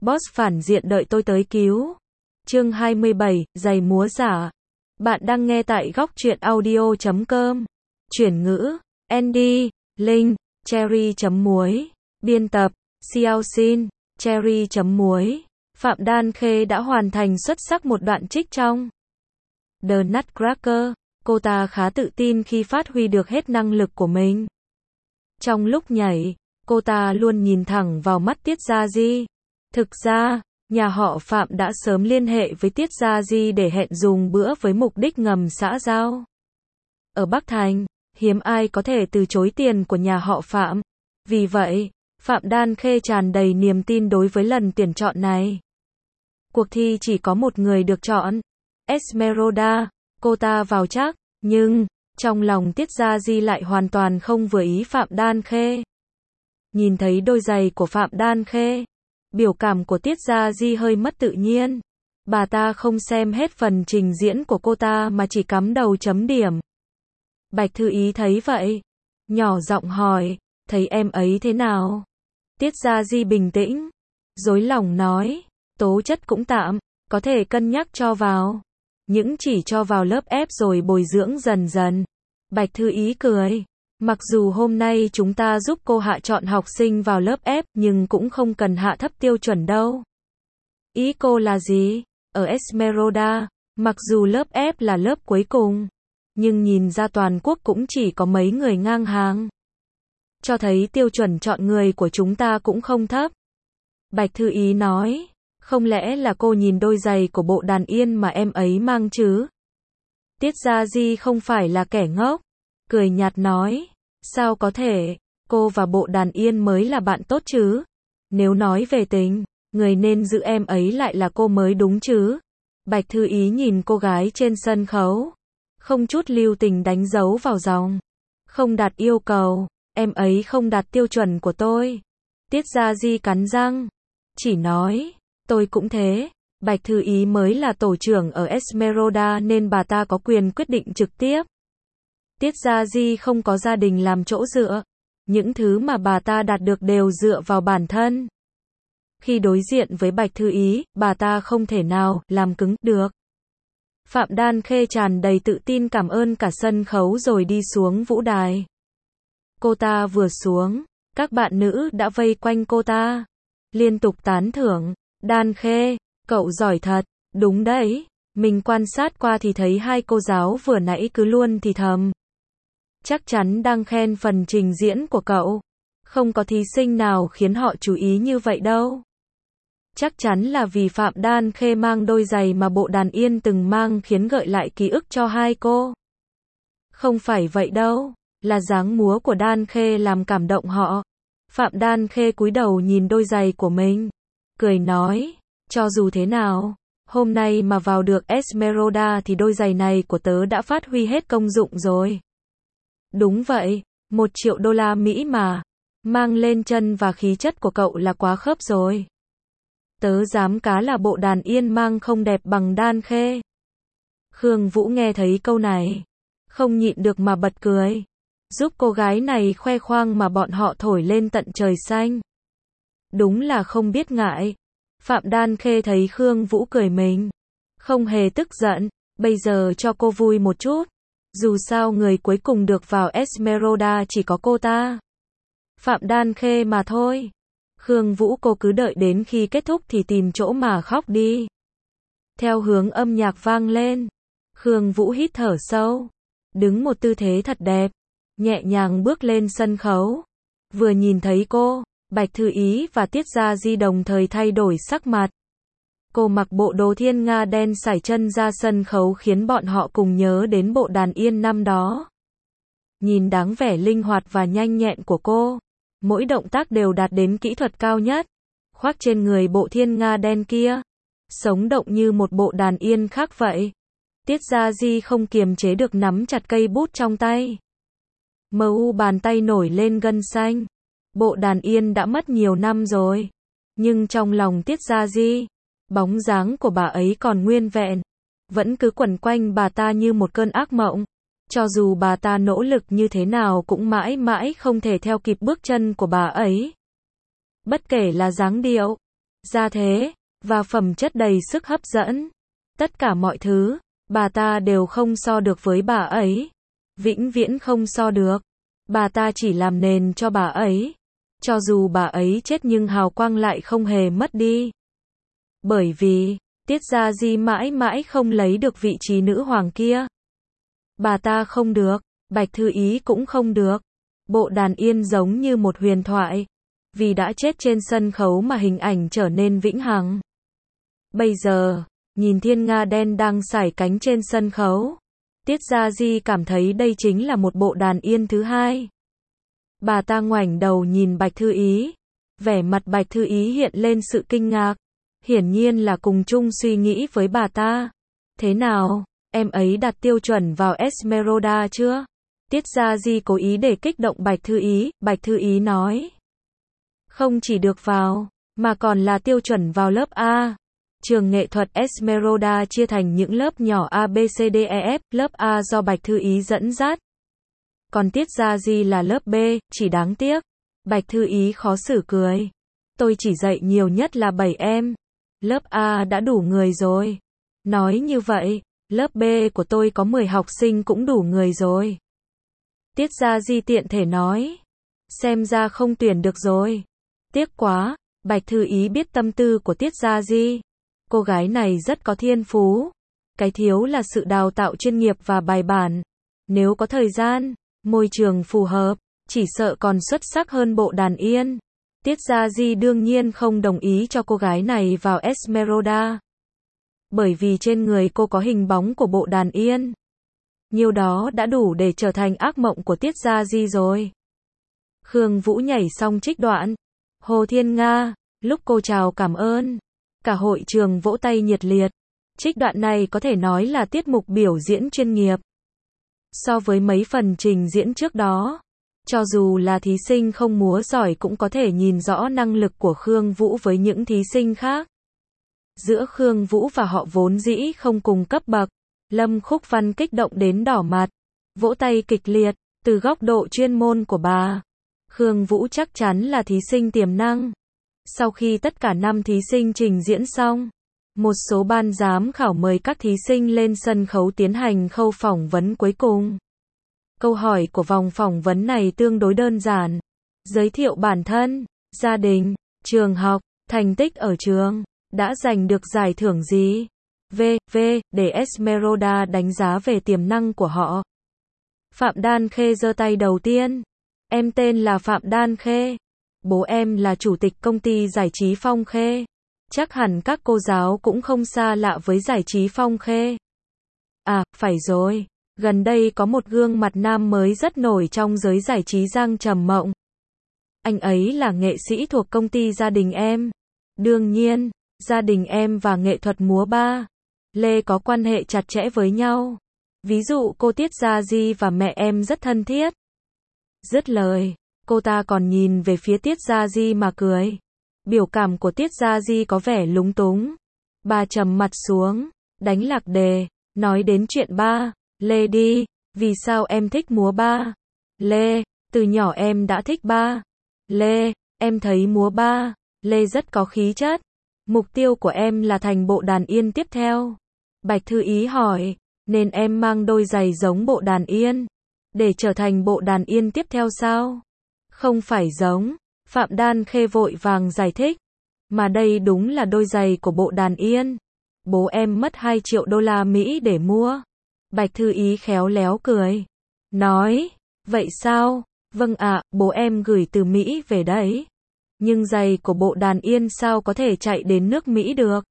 Boss phản diện đợi tôi tới cứu. Chương 27, giày múa giả. Bạn đang nghe tại góc truyện audio.com. Chuyển ngữ, Andy, Linh, Cherry.muối. Biên tập, Xiao Xin, Cherry.muối. Phạm Đan Khê đã hoàn thành xuất sắc một đoạn trích trong The Nutcracker. Cô ta khá tự tin khi phát huy được hết năng lực của mình. Trong lúc nhảy, cô ta luôn nhìn thẳng vào mắt Tiết Gia Di. Thực ra, nhà họ Phạm đã sớm liên hệ với Tiết Gia Di để hẹn dùng bữa với mục đích ngầm xã giao. Ở Bắc Thành, hiếm ai có thể từ chối tiền của nhà họ Phạm. Vì vậy, Phạm Đan Khê tràn đầy niềm tin đối với lần tuyển chọn này. Cuộc thi chỉ có một người được chọn, Esmeralda. Cô ta vào chắc, nhưng trong lòng Tiết Gia Di lại hoàn toàn không vừa ý Phạm Đan Khê. Nhìn thấy đôi giày của Phạm Đan Khê, biểu cảm của Tiết Gia Di hơi mất tự nhiên. Bà ta không xem hết phần trình diễn của cô ta mà chỉ cắm đầu chấm điểm. Bạch Thư Ý thấy vậy, nhỏ giọng hỏi, thấy em ấy thế nào? Tiết Gia Di bình tĩnh, dối lòng nói, tố chất cũng tạm, có thể cân nhắc cho vào. Những chỉ cho vào lớp ép rồi bồi dưỡng dần dần. Bạch Thư Ý cười. Mặc dù hôm nay chúng ta giúp cô hạ chọn học sinh vào lớp ép, nhưng cũng không cần hạ thấp tiêu chuẩn đâu. Ý cô là gì? Ở Esmeralda, mặc dù lớp ép là lớp cuối cùng, nhưng nhìn ra toàn quốc cũng chỉ có mấy người ngang hàng. Cho thấy tiêu chuẩn chọn người của chúng ta cũng không thấp. Bạch Thư Ý nói, không lẽ là cô nhìn đôi giày của Bộ Đàn Yên mà em ấy mang chứ? Tiết Gia Di không phải là kẻ ngốc, cười nhạt nói, sao có thể, cô và Bộ Đàn Yên mới là bạn tốt chứ? Nếu nói về tình, người nên giữ em ấy lại là cô mới đúng chứ? Bạch Thư Ý nhìn cô gái trên sân khấu, không chút lưu tình đánh dấu vào dòng. Không đạt yêu cầu, em ấy không đạt tiêu chuẩn của tôi. Tiết Gia Di cắn răng, chỉ nói, tôi cũng thế. Bạch Thư Ý mới là tổ trưởng ở Esmeralda nên bà ta có quyền quyết định trực tiếp. Tiết Gia Di không có gia đình làm chỗ dựa. Những thứ mà bà ta đạt được đều dựa vào bản thân. Khi đối diện với Bạch Thư Ý, bà ta không thể nào làm cứng được. Phạm Đan Khê tràn đầy tự tin cảm ơn cả sân khấu rồi đi xuống vũ đài. Cô ta vừa xuống, các bạn nữ đã vây quanh cô ta, liên tục tán thưởng. Đan Khê, cậu giỏi thật, đúng đấy. Mình quan sát qua thì thấy hai cô giáo vừa nãy cứ luôn thì thầm. Chắc chắn đang khen phần trình diễn của cậu. Không có thí sinh nào khiến họ chú ý như vậy đâu. Chắc chắn là vì Phạm Đan Khê mang đôi giày mà Bộ Đàn Yên từng mang khiến gợi lại ký ức cho hai cô. Không phải vậy đâu, là dáng múa của Đan Khê làm cảm động họ. Phạm Đan Khê cúi đầu nhìn đôi giày của mình, cười nói, cho dù thế nào, hôm nay mà vào được Esmeralda thì đôi giày này của tớ đã phát huy hết công dụng rồi. Đúng vậy, 1 triệu đô la Mỹ mà, mang lên chân và khí chất của cậu là quá khớp rồi. Tớ dám cá là Bộ Đàn Yên mang không đẹp bằng Đan Khê. Khương Vũ nghe thấy câu này, không nhịn được mà bật cười. Giúp cô gái này khoe khoang mà bọn họ thổi lên tận trời xanh. Đúng là không biết ngại. Phạm Đan Khê thấy Khương Vũ cười mình, không hề tức giận, bây giờ cho cô vui một chút. Dù sao người cuối cùng được vào Esmeralda chỉ có cô ta. Phạm Đan Khê mà thôi. Khương Vũ cô cứ đợi đến khi kết thúc thì tìm chỗ mà khóc đi. Theo hướng âm nhạc vang lên, Khương Vũ hít thở sâu, đứng một tư thế thật đẹp, nhẹ nhàng bước lên sân khấu. Vừa nhìn thấy cô, Bạch Thư Ý và Tiết Gia Di đồng thời thay đổi sắc mặt. Cô mặc bộ đồ thiên nga đen sải chân ra sân khấu khiến bọn họ cùng nhớ đến Bộ Đàn Yên năm đó. Nhìn dáng vẻ linh hoạt và nhanh nhẹn của cô, mỗi động tác đều đạt đến kỹ thuật cao nhất. Khoác trên người bộ thiên nga đen kia, sống động như một Bộ Đàn Yên khác vậy. Tiết Gia Di không kiềm chế được nắm chặt cây bút trong tay. Bàn tay nổi lên gân xanh. Bộ Đàn Yên đã mất nhiều năm rồi, nhưng trong lòng Tiết Gia Di, bóng dáng của bà ấy còn nguyên vẹn, vẫn cứ quẩn quanh bà ta như một cơn ác mộng. Cho dù bà ta nỗ lực như thế nào cũng mãi mãi không thể theo kịp bước chân của bà ấy. Bất kể là dáng điệu, gia thế, và phẩm chất đầy sức hấp dẫn. Tất cả mọi thứ, bà ta đều không so được với bà ấy. Vĩnh viễn không so được. Bà ta chỉ làm nền cho bà ấy. Cho dù bà ấy chết nhưng hào quang lại không hề mất đi. Bởi vì, Tiết Gia Di mãi mãi không lấy được vị trí nữ hoàng kia. Bà ta không được, Bạch Thư Ý cũng không được. Bộ đàn yên giống như một huyền thoại. Vì đã chết trên sân khấu mà hình ảnh trở nên vĩnh hằng. Bây giờ, nhìn thiên nga đen đang sải cánh trên sân khấu. Tiết Gia Di cảm thấy đây chính là một bộ đàn yên thứ hai. Bà ta ngoảnh đầu nhìn Bạch Thư Ý. Vẻ mặt Bạch Thư Ý hiện lên sự kinh ngạc. Hiển nhiên là cùng chung suy nghĩ với bà ta. Thế nào, em ấy đặt tiêu chuẩn vào Esmeralda chưa? Tiết Gia Di cố ý để kích động Bạch Thư Ý. Bạch Thư Ý nói. Không chỉ được vào, mà còn là tiêu chuẩn vào lớp A. Trường nghệ thuật Esmeralda chia thành những lớp nhỏ A, B, C, D, E, F. Lớp A do Bạch Thư Ý dẫn dắt. Còn Tiết Gia Di là lớp B, chỉ đáng tiếc. Bạch Thư Ý khó xử cười. Tôi chỉ dạy nhiều nhất là 7 em. Lớp A đã đủ người rồi. Nói như vậy, lớp B của tôi có 10 học sinh cũng đủ người rồi. Tiết Gia Di tiện thể nói. Xem ra không tuyển được rồi. Tiếc quá, Bạch Thư Ý biết tâm tư của Tiết Gia Di. Cô gái này rất có thiên phú. Cái thiếu là sự đào tạo chuyên nghiệp và bài bản. Nếu có thời gian, môi trường phù hợp, chỉ sợ còn xuất sắc hơn bộ đàn yên. Tiết Gia Di đương nhiên không đồng ý cho cô gái này vào Esmeralda. Bởi vì trên người cô có hình bóng của bộ đàn yên. Nhiều đó đã đủ để trở thành ác mộng của Tiết Gia Di rồi. Khương Vũ nhảy xong trích đoạn. Hồ Thiên Nga, lúc cô chào cảm ơn. Cả hội trường vỗ tay nhiệt liệt. Trích đoạn này có thể nói là tiết mục biểu diễn chuyên nghiệp. So với mấy phần trình diễn trước đó, cho dù là thí sinh không múa giỏi cũng có thể nhìn rõ năng lực của Khương Vũ với những thí sinh khác. Giữa Khương Vũ và họ vốn dĩ không cùng cấp bậc, Lâm Khúc Văn kích động đến đỏ mặt, vỗ tay kịch liệt, từ góc độ chuyên môn của bà. Khương Vũ chắc chắn là thí sinh tiềm năng. Sau khi tất cả 5 thí sinh trình diễn xong, một số ban giám khảo mời các thí sinh lên sân khấu tiến hành khâu phỏng vấn cuối cùng. Câu hỏi của vòng phỏng vấn này tương đối đơn giản. Giới thiệu bản thân, gia đình, trường học, thành tích ở trường, đã giành được giải thưởng gì? V.V. để Esmeralda đánh giá về tiềm năng của họ. Phạm Đan Khê giơ tay đầu tiên. Em tên là Phạm Đan Khê. Bố em là chủ tịch công ty giải trí Phong Khê. Chắc hẳn các cô giáo cũng không xa lạ với giải trí Phong Khê. À, phải rồi. Gần đây có một gương mặt nam mới rất nổi trong giới giải trí Giang Trầm Mộng. Anh ấy là nghệ sĩ thuộc công ty gia đình em. Đương nhiên, gia đình em và nghệ thuật múa ba Lê có quan hệ chặt chẽ với nhau. Ví dụ cô Tiết Gia Di và mẹ em rất thân thiết. Dứt lời, cô ta còn nhìn về phía Tiết Gia Di mà cười. Biểu cảm của Tiết Gia Di có vẻ lúng túng. Bà trầm mặt xuống, đánh lạc đề, nói đến chuyện ba Lê đi. Vì sao em thích múa ba Lê? Từ nhỏ em đã thích ba Lê. Em thấy múa ba Lê rất có khí chất. Mục tiêu của em là thành bộ đàn yên tiếp theo. Bạch Thư Ý hỏi, nên em mang đôi giày giống bộ đàn yên để trở thành bộ đàn yên tiếp theo sao? Không phải giống. Phạm Đan Khê vội vàng giải thích. Mà đây đúng là đôi giày của bộ đàn yên. Bố em mất 2 triệu đô la Mỹ để mua. Bạch Thư Ý khéo léo cười. Nói, vậy sao? Vâng ạ, bố em gửi từ Mỹ về đấy. Nhưng giày của bộ đàn yên sao có thể chạy đến nước Mỹ được?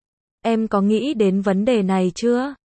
Em có nghĩ đến vấn đề này chưa?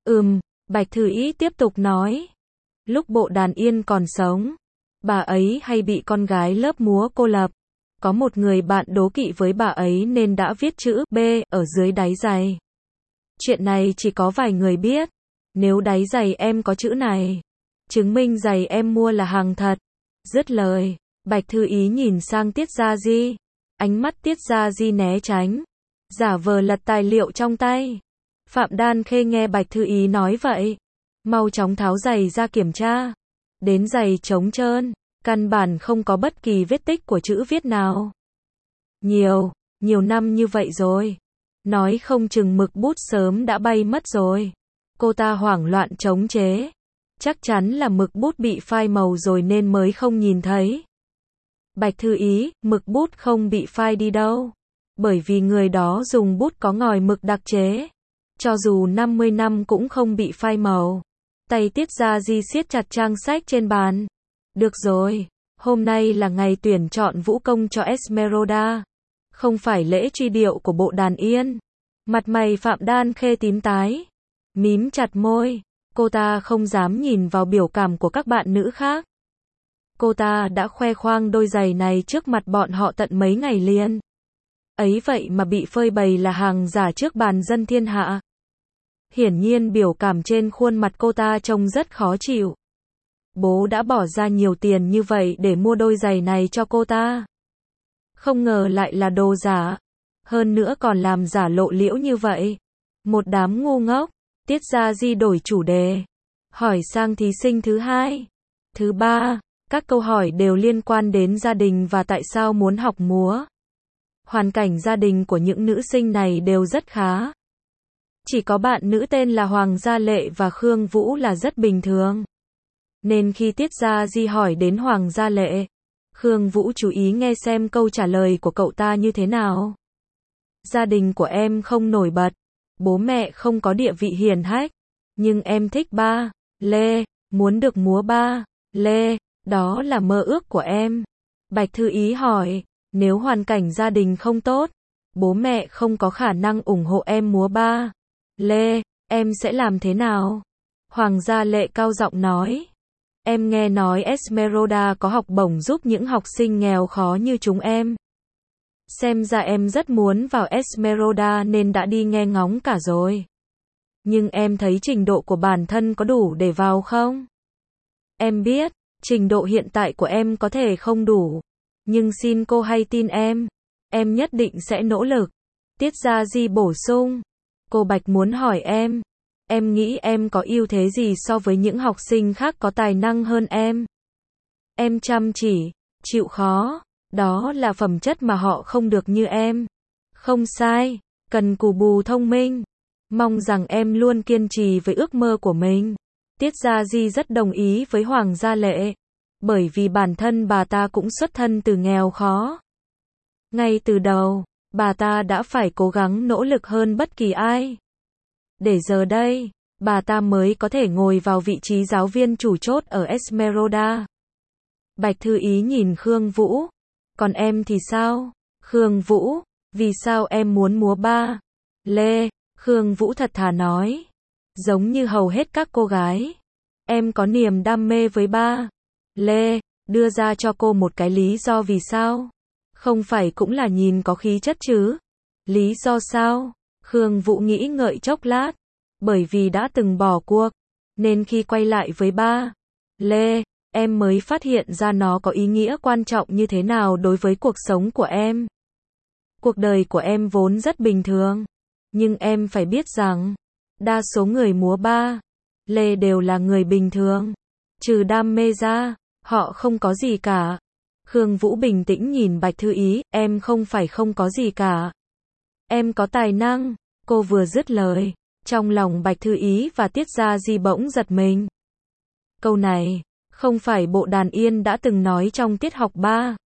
Bạch Thư Ý tiếp tục nói. Lúc bộ đàn yên còn sống, bà ấy hay bị con gái lớp múa cô lập. Có một người bạn đố kỵ với bà ấy nên đã viết chữ B ở dưới đáy giày. Chuyện này chỉ có vài người biết. Nếu đáy giày em có chữ này, chứng minh giày em mua là hàng thật. Dứt lời, Bạch Thư Ý nhìn sang Tiết Gia Di. Ánh mắt Tiết Gia Di né tránh, giả vờ lật tài liệu trong tay. Phạm Đan Khê nghe Bạch Thư Ý nói vậy, mau chóng tháo giày ra kiểm tra. Đến giày trống trơn, căn bản không có bất kỳ vết tích của chữ viết nào. Nhiều Nhiều năm như vậy rồi. Nói không chừng mực bút sớm đã bay mất rồi. Cô ta hoảng loạn chống chế. Chắc chắn là mực bút bị phai màu rồi nên mới không nhìn thấy. Bạch Thư Ý, mực bút không bị phai đi đâu. Bởi vì người đó dùng bút có ngòi mực đặc chế. Cho dù 50 năm cũng không bị phai màu. Tay Tiết Gia Di siết chặt trang sách trên bàn. Được rồi, hôm nay là ngày tuyển chọn vũ công cho Esmeralda. Không phải lễ truy điệu của bộ đàn yên. Mặt mày Phạm Đan Khê tím tái. Mím chặt môi. Cô ta không dám nhìn vào biểu cảm của các bạn nữ khác. Cô ta đã khoe khoang đôi giày này trước mặt bọn họ tận mấy ngày liền. Ấy vậy mà bị phơi bày là hàng giả trước bàn dân thiên hạ. Hiển nhiên biểu cảm trên khuôn mặt cô ta trông rất khó chịu. Bố đã bỏ ra nhiều tiền như vậy để mua đôi giày này cho cô ta. Không ngờ lại là đồ giả. Hơn nữa còn làm giả lộ liễu như vậy. Một đám ngu ngốc. Tiết Gia Di đổi chủ đề. Hỏi sang thí sinh thứ hai. Thứ ba. Các câu hỏi đều liên quan đến gia đình và tại sao muốn học múa. Hoàn cảnh gia đình của những nữ sinh này đều rất khá. Chỉ có bạn nữ tên là Hoàng Gia Lệ và Khương Vũ là rất bình thường. Nên khi Tiết Gia Di hỏi đến Hoàng Gia Lệ, Khương Vũ chú ý nghe xem câu trả lời của cậu ta như thế nào. Gia đình của em không nổi bật, bố mẹ không có địa vị hiển hách, nhưng em thích ba lê, muốn được múa ba lê, đó là mơ ước của em. Bạch Thư Ý hỏi, nếu hoàn cảnh gia đình không tốt, bố mẹ không có khả năng ủng hộ em múa ba lê, em sẽ làm thế nào? Hoàng Gia Lệ cao giọng nói, em nghe nói Esmeralda có học bổng giúp những học sinh nghèo khó như chúng em. Xem ra em rất muốn vào Esmeralda nên đã đi nghe ngóng cả rồi. Nhưng em thấy trình độ của bản thân có đủ để vào không? Em biết, trình độ hiện tại của em có thể không đủ. Nhưng xin cô hãy tin em nhất định sẽ nỗ lực. Tiết Gia Di bổ sung. Cô Bạch muốn hỏi em nghĩ em có ưu thế gì so với những học sinh khác có tài năng hơn em? Em chăm chỉ, chịu khó, đó là phẩm chất mà họ không được như em. Không sai, cần cù bù thông minh. Mong rằng em luôn kiên trì với ước mơ của mình. Tiết Gia Di rất đồng ý với Hoàng Gia Lệ. Bởi vì bản thân bà ta cũng xuất thân từ nghèo khó. Ngay từ đầu, bà ta đã phải cố gắng nỗ lực hơn bất kỳ ai. Để giờ đây, bà ta mới có thể ngồi vào vị trí giáo viên chủ chốt ở Esmeralda. Bạch Thư Ý nhìn Khương Vũ. Còn em thì sao? Khương Vũ, vì sao em muốn múa ba lê? Khương Vũ thật thà nói. Giống như hầu hết các cô gái, em có niềm đam mê với ba lê. Đưa ra cho cô một cái lý do vì sao? Không phải cũng là nhìn có khí chất chứ? Lý do sao? Khương Vũ nghĩ ngợi chốc lát. Bởi vì đã từng bỏ cuộc, nên khi quay lại với ba lê, em mới phát hiện ra nó có ý nghĩa quan trọng như thế nào đối với cuộc sống của em. Cuộc đời của em vốn rất bình thường, nhưng em phải biết rằng, đa số người múa ba lê đều là người bình thường. Trừ đam mê ra, họ không có gì cả. Khương Vũ bình tĩnh nhìn Bạch Thư Ý, em không phải không có gì cả. Em có tài năng. Cô vừa dứt lời, trong lòng Bạch Thư Ý và Tiết Gia Di bỗng giật mình. Câu này, không phải bộ đàn yên đã từng nói trong tiết học ba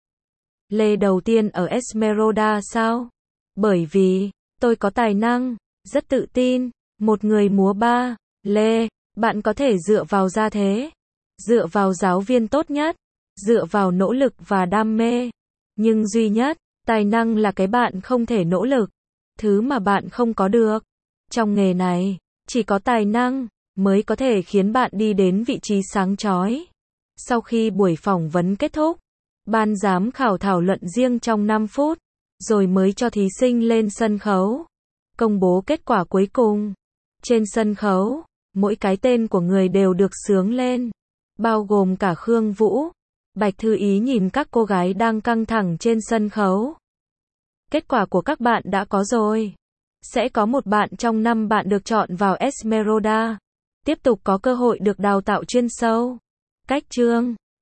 lê đầu tiên ở Esmeralda sao? Bởi vì, tôi có tài năng, rất tự tin, một người múa ba lê, bạn có thể dựa vào gia thế, dựa vào giáo viên tốt nhất, dựa vào nỗ lực và đam mê. Nhưng duy nhất, tài năng là cái bạn không thể nỗ lực, thứ mà bạn không có được. Trong nghề này, chỉ có tài năng mới có thể khiến bạn đi đến vị trí sáng chói. Sau khi buổi phỏng vấn kết thúc, ban giám khảo thảo luận riêng trong 5 phút, rồi mới cho thí sinh lên sân khấu, công bố kết quả cuối cùng. Trên sân khấu, mỗi cái tên của người đều được xướng lên, bao gồm cả Khương Vũ. Bạch Thư Ý nhìn các cô gái đang căng thẳng trên sân khấu. Kết quả của các bạn đã có rồi. Sẽ có một bạn trong 5 bạn được chọn vào Esmeralda. Tiếp tục có cơ hội được đào tạo chuyên sâu. Cách chương